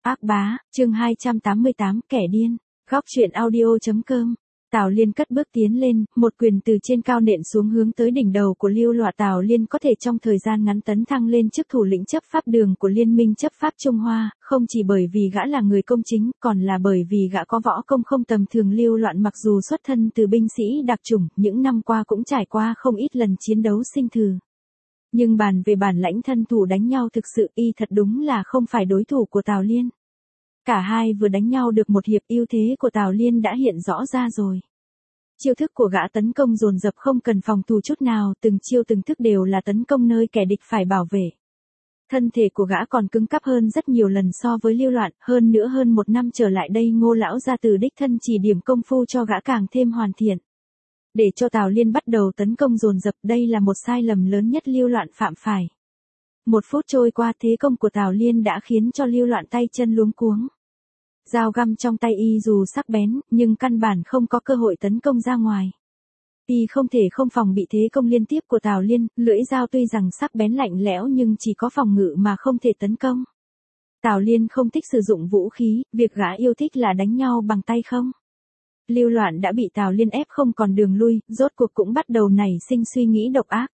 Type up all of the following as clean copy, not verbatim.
Ác bá, chương 288, kẻ điên. Góc truyện audio.com. Tào Liên cất bước tiến lên, một quyền từ trên cao nện xuống hướng tới đỉnh đầu của Lưu Loạ. Tào Liên có thể trong thời gian ngắn tấn thăng lên chức thủ lĩnh chấp pháp đường của Liên minh chấp pháp Trung Hoa, không chỉ bởi vì gã là người công chính, còn là bởi vì gã có võ công không tầm thường. Lưu Loạn mặc dù xuất thân từ binh sĩ đặc chủng, những năm qua cũng trải qua không ít lần chiến đấu sinh thử. Nhưng bàn về bản lãnh thân thủ đánh nhau thực sự y thật đúng là không phải đối thủ của Tào Liên. Cả hai vừa đánh nhau được một hiệp, ưu thế của Tào Liên đã hiện rõ ra rồi. Chiêu thức của gã tấn công dồn dập không cần phòng thủ chút nào, từng chiêu từng thức đều là tấn công nơi kẻ địch phải bảo vệ. Thân thể của gã còn cứng cáp hơn rất nhiều lần so với Lưu Loạn, hơn nữa hơn một năm trở lại đây Ngô lão gia từ đích thân chỉ điểm công phu cho gã càng thêm hoàn thiện. Để cho Tào Liên bắt đầu tấn công dồn dập, đây là một sai lầm lớn nhất Lưu Loạn phạm phải. Một phút trôi qua, thế công của Tào Liên đã khiến cho Lưu Loạn tay chân luống cuống. Dao găm trong tay y dù sắc bén, nhưng căn bản không có cơ hội tấn công ra ngoài. Y không thể không phòng bị thế công liên tiếp của Tào Liên, lưỡi dao tuy rằng sắc bén lạnh lẽo nhưng chỉ có phòng ngự mà không thể tấn công. Tào Liên không thích sử dụng vũ khí, việc gã yêu thích là đánh nhau bằng tay không. Lưu Loạn đã bị Tào Liên ép không còn đường lui, rốt cuộc cũng bắt đầu nảy sinh suy nghĩ độc ác.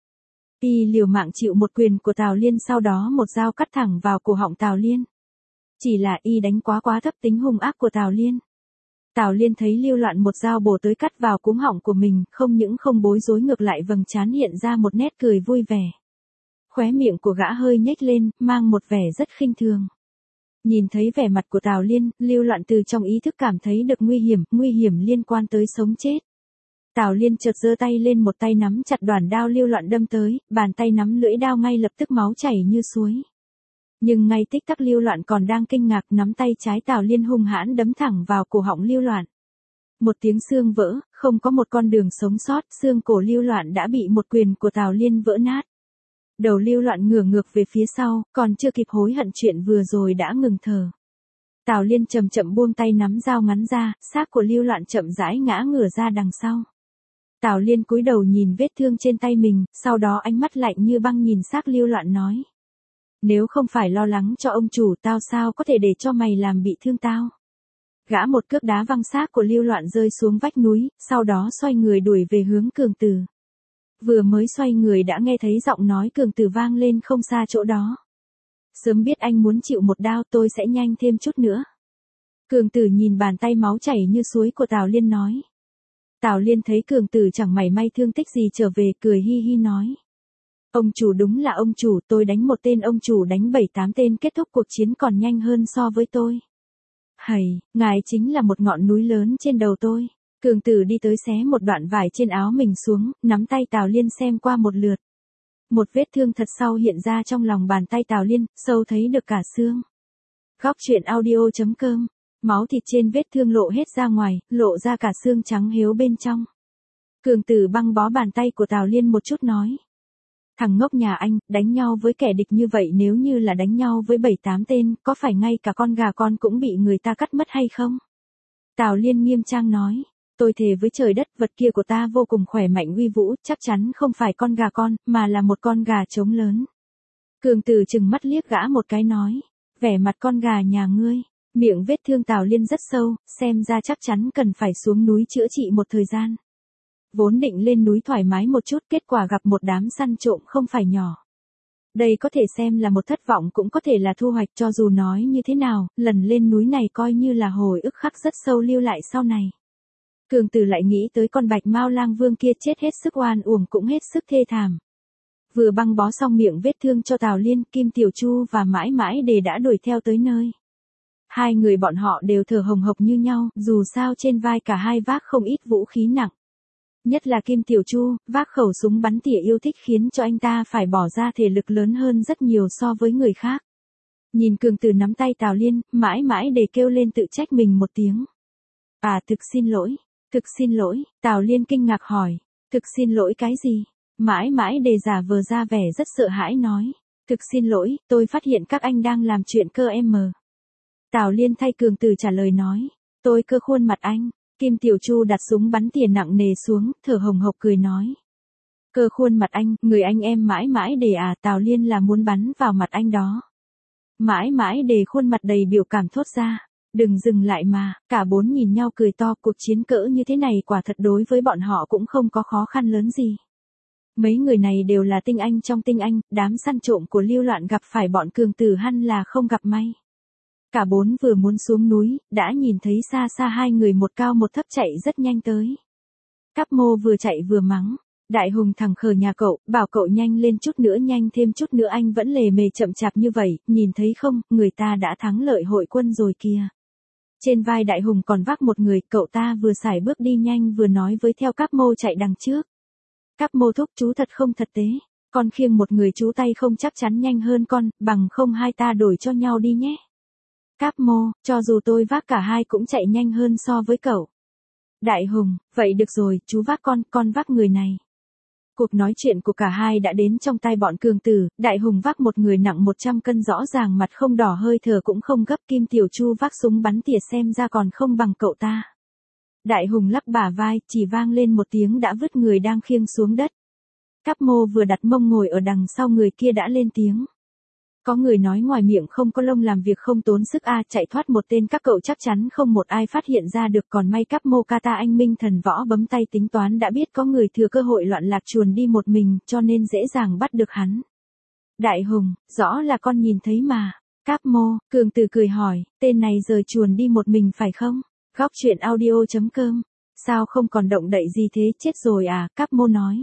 Y liều mạng chịu một quyền của Tào Liên, sau đó một dao cắt thẳng vào cổ họng Tào Liên. Chỉ là y đánh quá thấp tính hung ác của Tào Liên. Tào Liên thấy Lưu Loạn một dao bổ tới cắt vào cuống họng của mình, không những không bối rối ngược lại vầng trán hiện ra một nét cười vui vẻ. Khóe miệng của gã hơi nhếch lên, mang một vẻ rất khinh thường. Nhìn thấy vẻ mặt của Tào Liên, Lưu Loạn từ trong ý thức cảm thấy được nguy hiểm liên quan tới sống chết. Tào Liên chợt giơ tay lên, một tay nắm chặt đoản đao Lưu Loạn đâm tới, bàn tay nắm lưỡi đao ngay lập tức máu chảy như suối. Nhưng ngay tích tắc Lưu Loạn còn đang kinh ngạc, nắm tay trái Tào Liên hung hãn đấm thẳng vào cổ họng Lưu Loạn. Một tiếng xương vỡ, không có một con đường sống sót, xương cổ Lưu Loạn đã bị một quyền của Tào Liên vỡ nát. Đầu Lưu Loạn ngửa ngược về phía sau, còn chưa kịp hối hận chuyện vừa rồi đã ngừng thở. Tào Liên chậm chậm buông tay nắm dao ngắn ra, xác của Lưu Loạn chậm rãi ngã ngửa ra đằng sau. Tào Liên cúi đầu nhìn vết thương trên tay mình, sau đó ánh mắt lạnh như băng nhìn xác Lưu Loạn nói: "Nếu không phải lo lắng cho ông chủ, tao sao có thể để cho mày làm bị thương tao." Gã một cước đá văng xác của Lưu Loạn rơi xuống vách núi, sau đó xoay người đuổi về hướng Cường Tử. Vừa mới xoay người đã nghe thấy giọng nói Cường Tử vang lên không xa chỗ đó: "Sớm biết anh muốn chịu một đao, tôi sẽ nhanh thêm chút nữa." Cường Tử nhìn bàn tay máu chảy như suối của Tào Liên nói. Tào Liên thấy Cường Tử chẳng mảy may thương tích gì trở về, cười hi hi nói: "Ông chủ đúng là ông chủ, tôi đánh một tên ông chủ đánh 7-8 tên, kết thúc cuộc chiến còn nhanh hơn so với tôi. Hầy, ngài chính là một ngọn núi lớn trên đầu tôi." Cường Tử đi tới xé một đoạn vải trên áo mình xuống, nắm tay Tào Liên xem qua một lượt. Một vết thương thật sâu hiện ra trong lòng bàn tay Tào Liên, sâu thấy được cả xương. Góc truyện audio.com. Máu thịt trên vết thương lộ hết ra ngoài, lộ ra cả xương trắng héo bên trong. Cường Tử băng bó bàn tay của Tào Liên một chút nói: "Thằng ngốc nhà anh, đánh nhau với kẻ địch như vậy nếu như là đánh nhau với 7-8 tên, có phải ngay cả con gà con cũng bị người ta cắt mất hay không?" Tào Liên nghiêm trang nói: "Tôi thề với trời đất, vật kia của ta vô cùng khỏe mạnh uy vũ, chắc chắn không phải con gà con, mà là một con gà trống lớn." Cường Tử trừng mắt liếc gã một cái nói: "Vẻ mặt con gà nhà ngươi." Miệng vết thương Tào Liên rất sâu, xem ra chắc chắn cần phải xuống núi chữa trị một thời gian. Vốn định lên núi thoải mái một chút, kết quả gặp một đám săn trộm không phải nhỏ. Đây có thể xem là một thất vọng, cũng có thể là thu hoạch, cho dù nói như thế nào, lần lên núi này coi như là hồi ức khắc rất sâu lưu lại sau này. Cường Tử lại nghĩ tới con Bạch Mao Lang Vương kia chết hết sức oan uổng, cũng hết sức thê thảm. Vừa băng bó xong miệng vết thương cho Tào Liên, Kim Tiểu Chu và Mãi Mãi Đề đã đuổi theo tới nơi. Hai người bọn họ đều thở hồng hộc như nhau, dù sao trên vai cả hai vác không ít vũ khí nặng. Nhất là Kim Tiểu Chu, vác khẩu súng bắn tỉa yêu thích khiến cho anh ta phải bỏ ra thể lực lớn hơn rất nhiều so với người khác. Nhìn Cường Tử nắm tay Tào Liên, Mãi Mãi Đề kêu lên tự trách mình một tiếng: Thực xin lỗi." Tào Liên kinh ngạc hỏi: "Thực xin lỗi cái gì?" Mãi Mãi Đề giả vờ ra vẻ rất sợ hãi nói: "Thực xin lỗi, tôi phát hiện các anh đang làm chuyện cơ em mờ." Tào Liên thay Cường Tử trả lời nói: "Tôi cơ khuôn mặt anh." Kim Tiểu Chu đặt súng bắn tỉa nặng nề xuống, thở hồng hộc cười nói: "Cơ khuôn mặt anh, người anh em Mãi Mãi Đề à?" Tào Liên là muốn bắn vào mặt anh đó. Mãi mãi Đề khuôn mặt đầy biểu cảm thốt ra. Đừng dừng lại mà, cả bốn nhìn nhau cười to, cuộc chiến cỡ như thế này quả thật đối với bọn họ cũng không có khó khăn lớn gì. Mấy người này đều là tinh anh trong tinh anh, đám săn trộm của Lưu Loạn gặp phải bọn Cường Tử Hăn là không gặp may. Cả bốn vừa muốn xuống núi, đã nhìn thấy xa xa hai người một cao một thấp chạy rất nhanh tới. Cáp Mô vừa chạy vừa mắng. Đại Hùng thằng khờ nhà cậu, bảo cậu nhanh lên chút nữa, nhanh thêm chút nữa, anh vẫn lề mề chậm chạp như vậy, nhìn thấy không, người ta đã thắng lợi hội quân rồi kìa. Trên vai Đại Hùng còn vác một người, cậu ta vừa sải bước đi nhanh vừa nói với theo Cáp Mô chạy đằng trước. Cáp Mô thúc, chú thật không thật tế, con khiêng một người chú tay không chắc chắn nhanh hơn con, bằng không hai ta đổi cho nhau đi nhé. Cáp Mô, cho dù tôi vác cả hai cũng chạy nhanh hơn so với cậu. Đại Hùng, vậy được rồi, chú vác con vác người này. Cuộc nói chuyện của cả hai đã đến trong tai bọn Cường Tử, Đại Hùng vác một người nặng 100 cân rõ ràng mặt không đỏ hơi thở cũng không gấp, Kim Tiểu Chu vác súng bắn tỉa xem ra còn không bằng cậu ta. Đại Hùng lắc bả vai, chỉ vang lên một tiếng đã vứt người đang khiêng xuống đất. Cáp Mô vừa đặt mông ngồi ở đằng sau người kia đã lên tiếng. Có người nói ngoài miệng không có lông làm việc không tốn sức chạy thoát một tên các cậu chắc chắn không một ai phát hiện ra được, còn may Cáp Mô Kata anh minh thần võ bấm tay tính toán đã biết có người thừa cơ hội loạn lạc chuồn đi một mình cho nên dễ dàng bắt được hắn. Đại Hùng, rõ là con nhìn thấy mà. Cáp Mô, Cường Tử cười hỏi, tên này giờ chuồn đi một mình phải không? Góc truyện audio.com. Sao không còn động đậy gì thế, chết rồi à? Cáp Mô nói.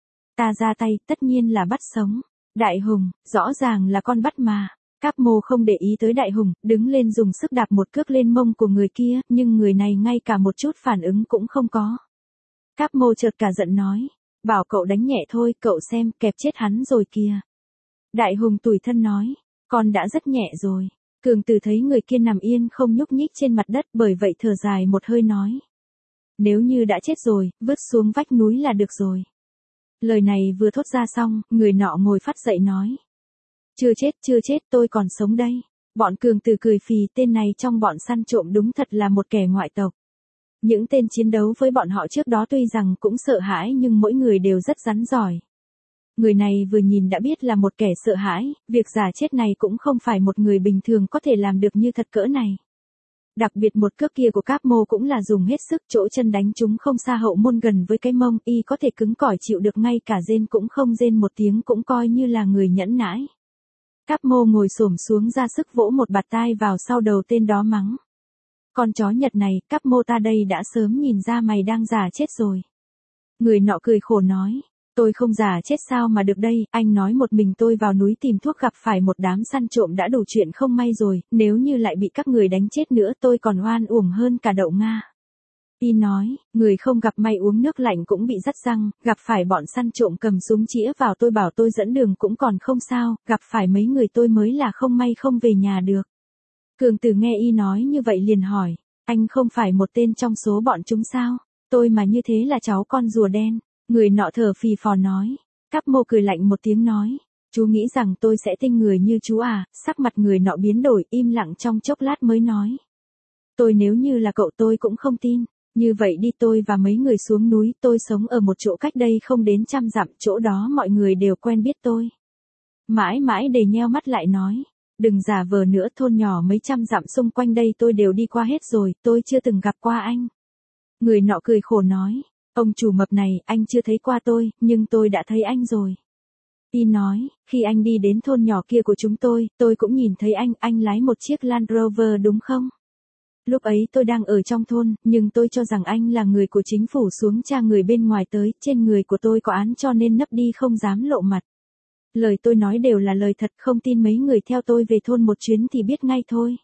Ta ra tay, tất nhiên là bắt sống. Đại Hùng, rõ ràng là con bắt mà. Cáp Mô không để ý tới Đại Hùng, đứng lên dùng sức đạp một cước lên mông của người kia, nhưng người này ngay cả một chút phản ứng cũng không có. Cáp Mô chợt cả giận nói, bảo cậu đánh nhẹ thôi, cậu xem, kẹp chết hắn rồi kìa. Đại Hùng tủi thân nói, con đã rất nhẹ rồi. Cường Tử thấy người kia nằm yên không nhúc nhích trên mặt đất, bởi vậy thở dài một hơi nói. Nếu như đã chết rồi, vứt xuống vách núi là được rồi. Lời này vừa thốt ra xong, người nọ ngồi phát dậy nói. Chưa chết, tôi còn sống đây. Bọn Cường Tử cười phì, tên này trong bọn săn trộm đúng thật là một kẻ ngoại tộc. Những tên chiến đấu với bọn họ trước đó tuy rằng cũng sợ hãi nhưng mỗi người đều rất rắn giỏi. Người này vừa nhìn đã biết là một kẻ sợ hãi, việc giả chết này cũng không phải một người bình thường có thể làm được như thật cỡ này. Đặc biệt một cước kia của Cáp Mô cũng là dùng hết sức, chỗ chân đánh chúng không xa hậu môn gần với cái mông, y có thể cứng cỏi chịu được, ngay cả rên cũng không rên một tiếng cũng coi như là người nhẫn nãi. Cáp Mô ngồi xổm xuống ra sức vỗ một bạt tai vào sau đầu tên đó mắng. Con chó Nhật này, Cáp Mô ta đây đã sớm nhìn ra mày đang giả chết rồi. Người nọ cười khổ nói. Tôi không giả chết sao mà được đây, anh nói một mình tôi vào núi tìm thuốc gặp phải một đám săn trộm đã đủ chuyện không may rồi, nếu như lại bị các người đánh chết nữa tôi còn oan uổng hơn cả đậu Nga. Y nói, người không gặp may uống nước lạnh cũng bị rắt răng, gặp phải bọn săn trộm cầm súng chĩa vào tôi bảo tôi dẫn đường cũng còn không sao, gặp phải mấy người tôi mới là không may không về nhà được. Cường Tử nghe Y nói như vậy liền hỏi, anh không phải một tên trong số bọn chúng sao, tôi mà như thế là cháu con rùa đen. Người nọ thở phì phò nói. Cáp Mô cười lạnh một tiếng nói. Chú nghĩ rằng tôi sẽ tinh người như chú à? Sắc mặt người nọ biến đổi, im lặng trong chốc lát mới nói. Tôi nếu như là cậu tôi cũng không tin. Như vậy đi, tôi và mấy người xuống núi, tôi sống ở một chỗ cách đây không đến 100 dặm, chỗ đó mọi người đều quen biết tôi. Mãi mãi Đề nheo mắt lại nói. Đừng giả vờ nữa, thôn nhỏ mấy trăm dặm xung quanh đây tôi đều đi qua hết rồi, tôi chưa từng gặp qua anh. Người nọ cười khổ nói. Ông chủ mập này, anh chưa thấy qua tôi, nhưng tôi đã thấy anh rồi. Y nói, khi anh đi đến thôn nhỏ kia của chúng tôi cũng nhìn thấy anh lái một chiếc Land Rover đúng không? Lúc ấy tôi đang ở trong thôn, nhưng tôi cho rằng anh là người của chính phủ xuống tra người bên ngoài tới, trên người của tôi có án cho nên nấp đi không dám lộ mặt. Lời tôi nói đều là lời thật, không tin mấy người theo tôi về thôn một chuyến thì biết ngay thôi.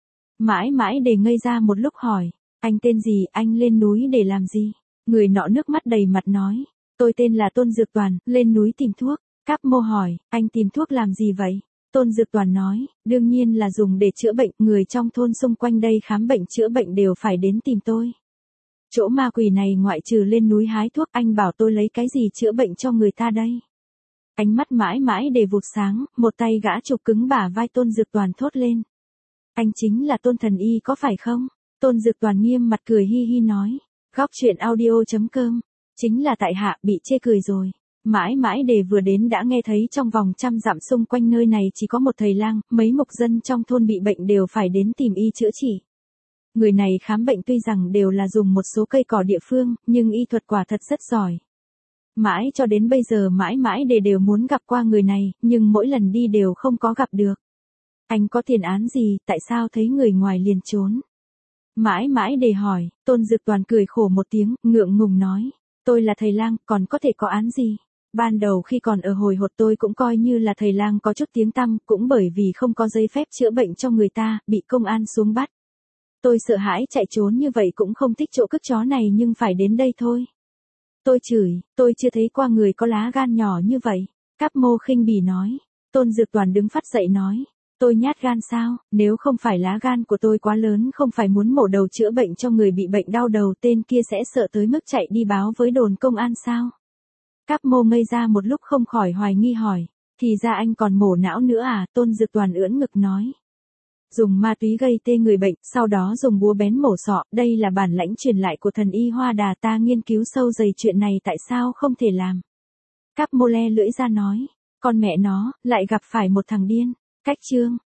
Mãi mãi Đề ngây ra một lúc hỏi, anh tên gì, anh lên núi để làm gì? Người nọ nước mắt đầy mặt nói, tôi tên là Tôn Dược Toàn, lên núi tìm thuốc. Cáp Mô hỏi, anh tìm thuốc làm gì vậy? Tôn Dược Toàn nói, đương nhiên là dùng để chữa bệnh, người trong thôn xung quanh đây khám bệnh chữa bệnh đều phải đến tìm tôi. Chỗ ma quỷ này ngoại trừ lên núi hái thuốc, anh bảo tôi lấy cái gì chữa bệnh cho người ta đây? Ánh mắt mãi mãi Đề vụt sáng, một tay gã chụp cứng bả vai Tôn Dược Toàn thốt lên. Anh chính là Tôn Thần Y có phải không? Tôn Dược Toàn nghiêm mặt cười hi hi nói. Góc truyện audio.com. Chính là tại hạ bị chê cười rồi. Mãi mãi Đề vừa đến đã nghe thấy trong vòng 100 dặm xung quanh nơi này chỉ có một thầy lang, mấy mục dân trong thôn bị bệnh đều phải đến tìm y chữa trị. Người này khám bệnh tuy rằng đều là dùng một số cây cỏ địa phương, nhưng y thuật quả thật rất giỏi. Mãi cho đến bây giờ mãi mãi Đề đều muốn gặp qua người này, nhưng mỗi lần đi đều không có gặp được. Anh có tiền án gì, tại sao thấy người ngoài liền trốn? Mãi mãi Đề hỏi, Tôn Dược Toàn cười khổ một tiếng, ngượng ngùng nói. Tôi là thầy lang, còn có thể có án gì? Ban đầu khi còn ở hồi hột tôi cũng coi như là thầy lang có chút tiếng tăm, cũng bởi vì không có giấy phép chữa bệnh cho người ta, bị công an xuống bắt. Tôi sợ hãi chạy trốn như vậy cũng không thích chỗ cất chó này nhưng phải đến đây thôi. Tôi chửi, tôi chưa thấy qua người có lá gan nhỏ như vậy. Cáp Mô khinh bỉ nói. Tôn Dược Toàn đứng phát dậy nói. Tôi nhát gan sao, nếu không phải lá gan của tôi quá lớn không phải muốn mổ đầu chữa bệnh cho người bị bệnh đau đầu tên kia sẽ sợ tới mức chạy đi báo với đồn công an sao? Cáp Mô ngây ra một lúc không khỏi hoài nghi hỏi. Thì ra anh còn mổ não nữa à? Tôn Dược Toàn ưỡn ngực nói. Dùng ma túy gây tê người bệnh, sau đó dùng búa bén mổ sọ, đây là bản lãnh truyền lại của thần y Hoa Đà ta nghiên cứu sâu dày chuyện này tại sao không thể làm. Cáp Mô le lưỡi ra nói, con mẹ nó, lại gặp phải một thằng điên. Cách chương